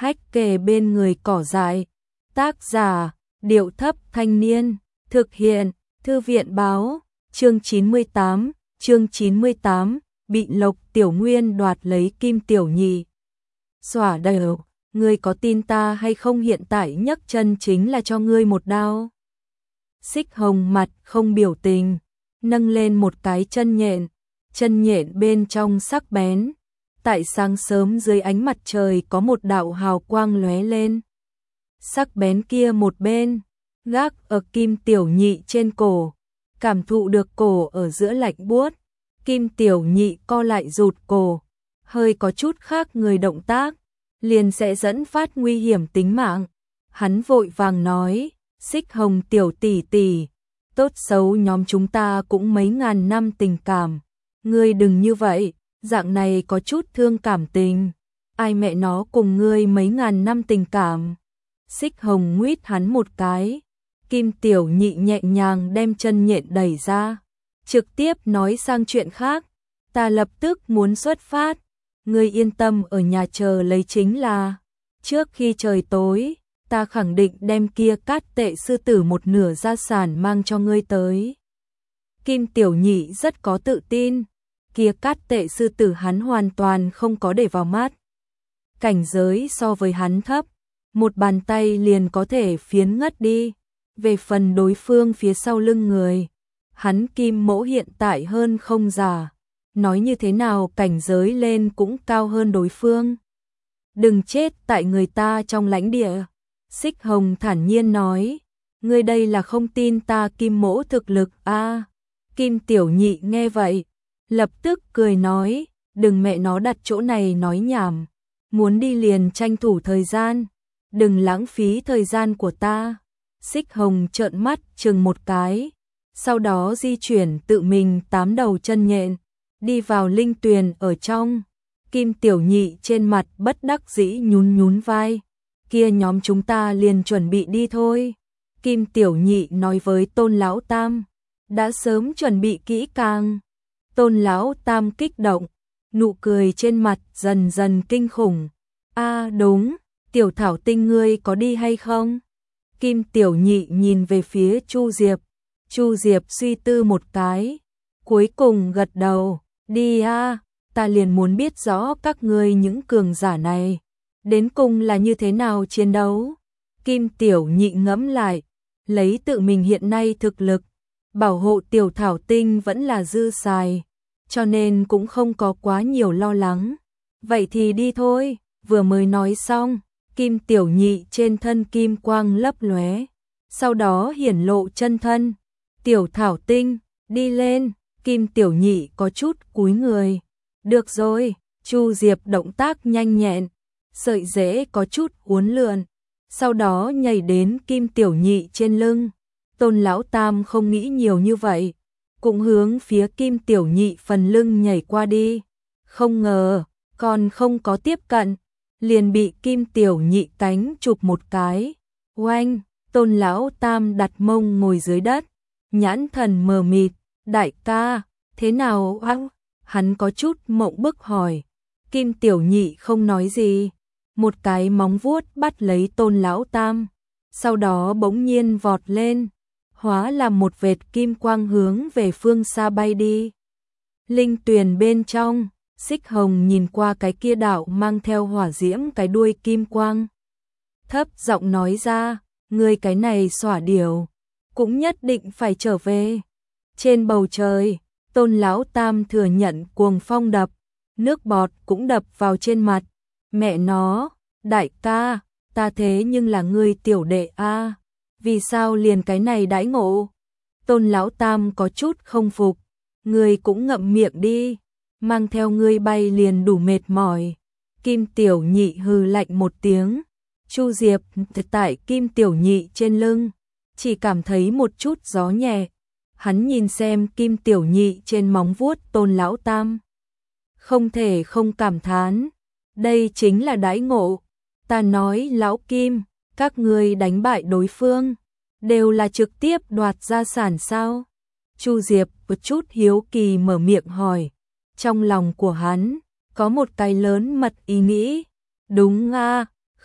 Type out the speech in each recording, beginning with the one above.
Hách kề bên người cỏ dại. Tác giả, Điệu Thấp Thanh Niên. Thực hiện, Thư viện Báo. Chương 98, bị Lộc Tiểu Nguyên đoạt lấy Kim Tiểu Nhị. Xỏa đều, ngươi có tin ta hay không, hiện tại nhấc chân chính là cho ngươi một đao. Xích Hồng mặt không biểu tình, nâng lên một cái chân nhện bên trong sắc bén. Tại sáng sớm dưới ánh mặt trời có một đạo hào quang lóe lên. Sắc bén kia một bên, gác ở Kim Tiểu Nhị trên cổ, cảm thụ được cổ ở giữa lạnh buốt. Kim Tiểu Nhị co lại rụt cổ, hơi có chút khác người động tác, liền sẽ dẫn phát nguy hiểm tính mạng. Hắn vội vàng nói, Xích Hồng tiểu tỷ tỷ, tốt xấu nhóm chúng ta cũng mấy ngàn năm tình cảm, ngươi đừng như vậy, dạng này có chút thương cảm tình. Ai mẹ nó cùng ngươi mấy ngàn năm tình cảm. Xích Hồng nguyết hắn một cái. Kim Tiểu Nhị nhẹ nhàng đem chân nhện đẩy ra, trực tiếp nói sang chuyện khác, ta lập tức muốn xuất phát, ngươi yên tâm ở nhà chờ lấy chính là, trước khi trời tối, ta khẳng định đem kia Cát Tệ sư tử một nửa gia sản mang cho ngươi tới. Kim Tiểu Nhị rất có tự tin, kia Cát Tệ sư tử hắn hoàn toàn không có để vào mắt. Cảnh giới so với hắn thấp, một bàn tay liền có thể phiến ngất đi. Về phần đối phương phía sau lưng người, hắn Kim Mỗ hiện tại hơn không già, nói như thế nào cảnh giới lên cũng cao hơn đối phương. Đừng chết tại người ta trong lãnh địa. Xích Hồng thản nhiên nói, ngươi đây là không tin ta Kim Mỗ thực lực a? Kim Tiểu Nhị nghe vậy, lập tức cười nói, đừng mẹ nó đặt chỗ này nói nhảm, muốn đi liền tranh thủ thời gian, đừng lãng phí thời gian của ta. Xích Hồng trợn mắt chừng một cái, sau đó di chuyển tự mình 8 đầu chân nhện, đi vào linh tuyền ở trong. Kim Tiểu Nhị trên mặt bất đắc dĩ nhún vai, kia nhóm chúng ta liền chuẩn bị đi thôi. Kim Tiểu Nhị nói với Tôn Lão Tam, đã sớm chuẩn bị kỹ càng. Tôn Lão Tam kích động, nụ cười trên mặt dần dần kinh khủng. A đúng, Tiểu Thảo Tinh ngươi có đi hay không? Kim Tiểu Nhị nhìn về phía Chu Diệp. Chu Diệp suy tư một cái, cuối cùng gật đầu, đi a, ta liền muốn biết rõ các ngươi những cường giả này đến cùng là như thế nào chiến đấu. Kim Tiểu Nhị ngẫm lại, lấy tự mình hiện nay thực lực, bảo hộ Tiểu Thảo Tinh vẫn là dư xài, cho nên cũng không có quá nhiều lo lắng. Vậy thì đi thôi. Vừa mới nói xong, Kim Tiểu Nhị trên thân kim quang lấp lóe, sau đó hiển lộ chân thân. Tiểu Thảo Tinh, đi lên. Kim Tiểu Nhị có chút cúi người. Được rồi. Chu Diệp động tác nhanh nhẹn, sợi rễ có chút uốn lượn, sau đó nhảy đến Kim Tiểu Nhị trên lưng. Tôn Lão Tam không nghĩ nhiều như vậy, cũng hướng phía Kim Tiểu Nhị phần lưng nhảy qua đi. Không ngờ, còn không có tiếp cận, liền bị Kim Tiểu Nhị cánh chụp một cái. Oanh, Tôn Lão Tam đặt mông ngồi dưới đất, nhãn thần mờ mịt, đại ca, thế nào anh? Hắn có chút mộng bức hỏi. Kim Tiểu Nhị không nói gì, một cái móng vuốt bắt lấy Tôn Lão Tam, sau đó bỗng nhiên vọt lên, hóa làm một vệt kim quang hướng về phương xa bay đi. Linh tuyền bên trong, Xích Hồng nhìn qua cái kia đạo mang theo hỏa diễm cái đuôi kim quang, thấp giọng nói ra, ngươi cái này xỏa điểu, cũng nhất định phải trở về. Trên bầu trời, Tôn Lão Tam thừa nhận cuồng phong đập, nước bọt cũng đập vào trên mặt. Mẹ nó, đại ca, ta thế nhưng là ngươi tiểu đệ a, vì sao liền cái này đãi ngộ? Tôn Lão Tam có chút không phục, ngươi cũng ngậm miệng đi, mang theo ngươi bay liền đủ mệt mỏi. Kim Tiểu Nhị hừ lạnh một tiếng. Chu Diệp tại Kim Tiểu Nhị trên lưng, chỉ cảm thấy một chút gió nhẹ. Hắn nhìn xem Kim Tiểu Nhị trên móng vuốt Tôn Lão Tam, không thể không cảm thán, đây chính là đãi ngộ. Ta nói Lão Kim, các ngươi đánh bại đối phương, đều là trực tiếp đoạt gia sản sao? Chu Diệp một chút hiếu kỳ mở miệng hỏi. Trong lòng của hắn có một cái lớn mật ý nghĩ. Đúng a,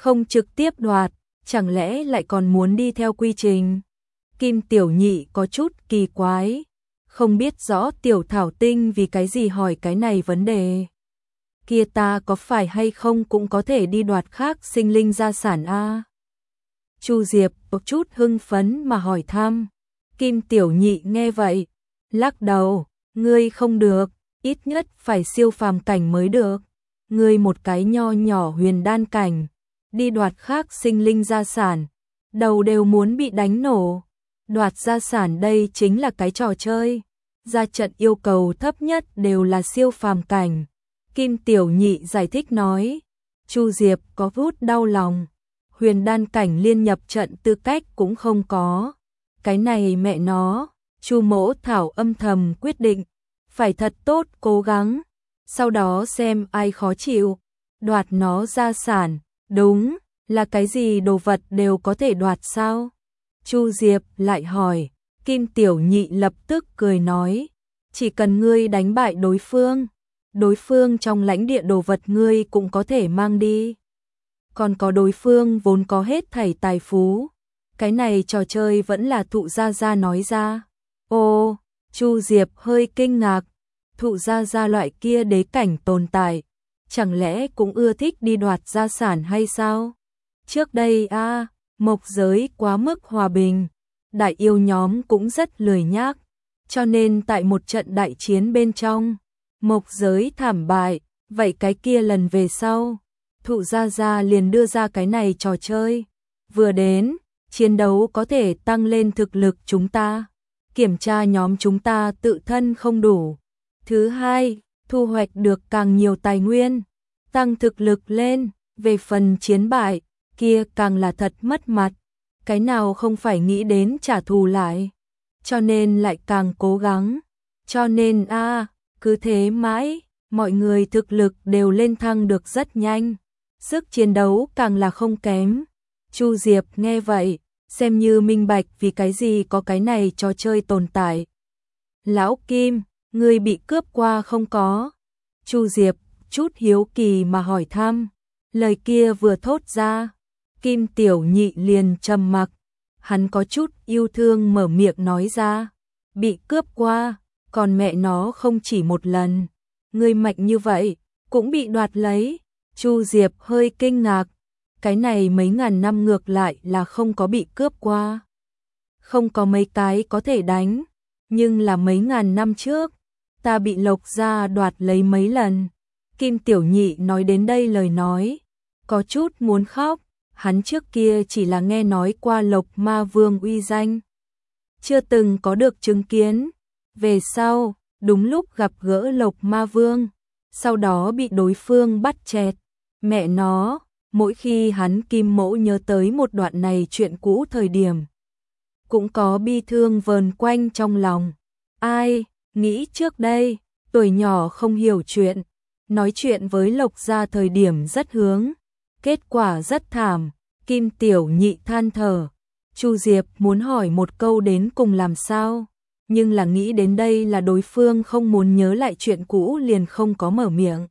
không trực tiếp đoạt, chẳng lẽ lại còn muốn đi theo quy trình? Kim Tiểu Nhị có chút kỳ quái, không biết rõ Tiểu Thảo Tinh vì cái gì hỏi cái này vấn đề. Kia ta có phải hay không cũng có thể đi đoạt khác sinh linh gia sản a? Chu Diệp có chút hưng phấn mà hỏi thăm. Kim Tiểu Nhị nghe vậy, lắc đầu, ngươi không được, ít nhất phải siêu phàm cảnh mới được. Ngươi một cái nho nhỏ huyền đan cảnh, đi đoạt khác sinh linh gia sản, đầu đều muốn bị đánh nổ. Đoạt gia sản đây chính là cái trò chơi, ra trận yêu cầu thấp nhất đều là siêu phàm cảnh. Kim Tiểu Nhị giải thích nói. Chu Diệp có chút đau lòng, huyền đan cảnh liên nhập trận tư cách cũng không có. Cái này mẹ nó, Chu Mỗ Thảo âm thầm quyết định, phải thật tốt cố gắng, sau đó xem ai khó chịu, đoạt nó gia sản. Đúng, là cái gì đồ vật đều có thể đoạt sao? Chu Diệp lại hỏi. Kim Tiểu Nhị lập tức cười nói, chỉ cần ngươi đánh bại đối phương trong lãnh địa đồ vật ngươi cũng có thể mang đi. Còn có đối phương vốn có hết thảy tài phú. Cái này trò chơi vẫn là Thụ Gia Gia nói ra. Ô, Chu Diệp hơi kinh ngạc, Thụ Gia Gia loại kia đế cảnh tồn tại, chẳng lẽ cũng ưa thích đi đoạt gia sản hay sao? Trước đây mộc giới quá mức hòa bình, đại yêu nhóm cũng rất lười nhác, cho nên tại một trận đại chiến bên trong, mộc giới thảm bại, vậy cái kia lần về sau, Thụ Gia Gia liền đưa ra cái này trò chơi. Vừa đến, chiến đấu có thể tăng lên thực lực chúng ta, kiểm tra nhóm chúng ta tự thân không đủ. Thứ hai, thu hoạch được càng nhiều tài nguyên, tăng thực lực lên, về phần chiến bại, kia càng là thật mất mặt, cái nào không phải nghĩ đến trả thù lại, cho nên lại càng cố gắng, cho nên cứ thế mãi, mọi người thực lực đều lên thăng được rất nhanh, sức chiến đấu càng là không kém. Chu Diệp nghe vậy, xem như minh bạch vì cái gì có cái này trò chơi tồn tại. Lão Kim, ngươi bị cướp qua không có? Chu Diệp chút hiếu kỳ mà hỏi thăm, lời kia vừa thốt ra, Kim Tiểu Nhị liền trầm mặc, hắn có chút yêu thương mở miệng nói ra, bị cướp qua, còn mẹ nó không chỉ một lần, ngươi mạnh như vậy, cũng bị đoạt lấy. Chu Diệp hơi kinh ngạc, cái này mấy ngàn năm ngược lại là không có bị cướp qua. Không có mấy cái có thể đánh, nhưng là mấy ngàn năm trước, ta bị Lộc gia đoạt lấy mấy lần. Kim Tiểu Nhị nói đến đây lời nói, có chút muốn khóc, hắn trước kia chỉ là nghe nói qua Lộc Ma Vương uy danh, chưa từng có được chứng kiến. Về sau, đúng lúc gặp gỡ Lộc Ma Vương, sau đó bị đối phương bắt chẹt. Mẹ nó, mỗi khi hắn Kim Mỗ nhớ tới một đoạn này chuyện cũ thời điểm, cũng có bi thương vờn quanh trong lòng. Ai, nghĩ trước đây, tuổi nhỏ không hiểu chuyện, nói chuyện với Lộc gia thời điểm rất hướng, kết quả rất thảm. Kim Tiểu Nhị than thở. Chu Diệp muốn hỏi một câu đến cùng làm sao, nhưng là nghĩ đến đây là đối phương không muốn nhớ lại chuyện cũ liền không có mở miệng.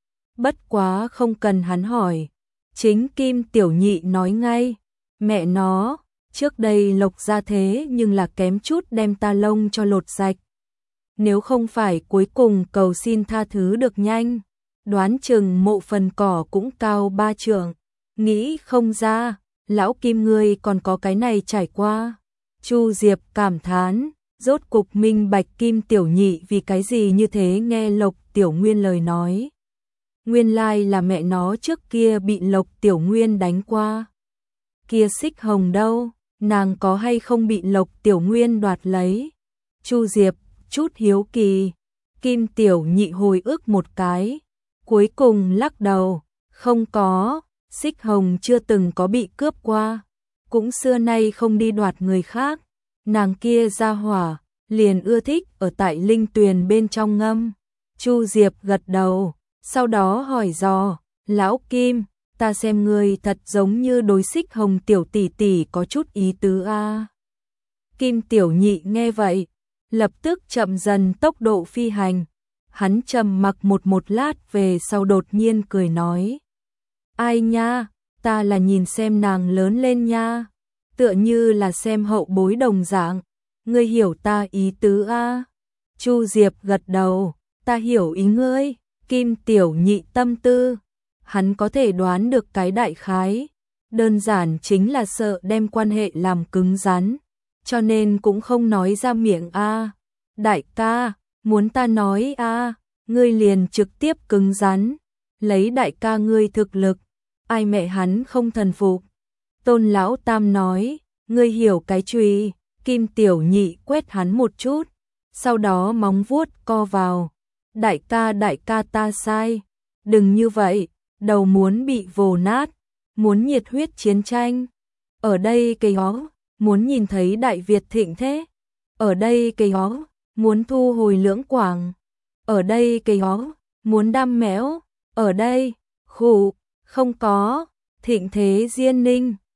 Bất quá không cần hắn hỏi, chính Kim Tiểu Nhị nói ngay, mẹ nó, trước đây Lộc gia thế nhưng là kém chút đem ta lông cho lột sạch. Nếu không phải cuối cùng cầu xin tha thứ được nhanh, đoán chừng mộ phần cỏ cũng cao 3 trượng. Nghĩ không ra, lão Kim ngươi còn có cái này trải qua. Chu Diệp cảm thán, rốt cục minh bạch Kim Tiểu Nhị vì cái gì như thế nghe Lộc Tiểu Nguyên lời nói. Nguyên lai là mẹ nó trước kia bị Lộc Tiểu Nguyên đánh qua. Kia Xích Hồng đâu, nàng có hay không bị Lộc Tiểu Nguyên đoạt lấy? Chu Diệp chút hiếu kỳ. Kim Tiểu Nhị hồi ức một cái, cuối cùng lắc đầu, không có, Xích Hồng chưa từng có bị cướp qua, cũng xưa nay không đi đoạt người khác, nàng kia ra hỏa, liền ưa thích ở tại linh tuyền bên trong ngâm. Chu Diệp gật đầu, sau đó hỏi dò, lão Kim, ta xem ngươi thật giống như đối Xích Hồng tiểu tỷ tỷ có chút ý tứ a. Kim Tiểu Nhị nghe vậy, lập tức chậm dần tốc độ phi hành, hắn trầm mặc một lát về sau đột nhiên cười nói, ai nha, ta là nhìn xem nàng lớn lên nha, tựa như là xem hậu bối đồng dạng, ngươi hiểu ta ý tứ a? Chu Diệp gật đầu, ta hiểu ý ngươi. Kim Tiểu Nhị tâm tư, hắn có thể đoán được cái đại khái, đơn giản chính là sợ đem quan hệ làm cứng rắn, cho nên cũng không nói ra miệng a. Đại ca, muốn ta nói a, ngươi liền trực tiếp cứng rắn, lấy đại ca ngươi thực lực, ai mẹ hắn không thần phục. Tôn Lão Tam nói, ngươi hiểu cái chùy. Kim Tiểu Nhị quét hắn một chút, sau đó móng vuốt co vào. Đại ca ta sai, đừng như vậy, đầu muốn bị vồ nát, muốn nhiệt huyết chiến tranh. Ở đây cây ó, muốn nhìn thấy Đại Việt thịnh thế. Ở đây cây ó, muốn thu hồi Lưỡng Quảng. Ở đây cây ó, muốn đam mẽo. Ở đây, khụ, không có, thịnh thế Diên Ninh.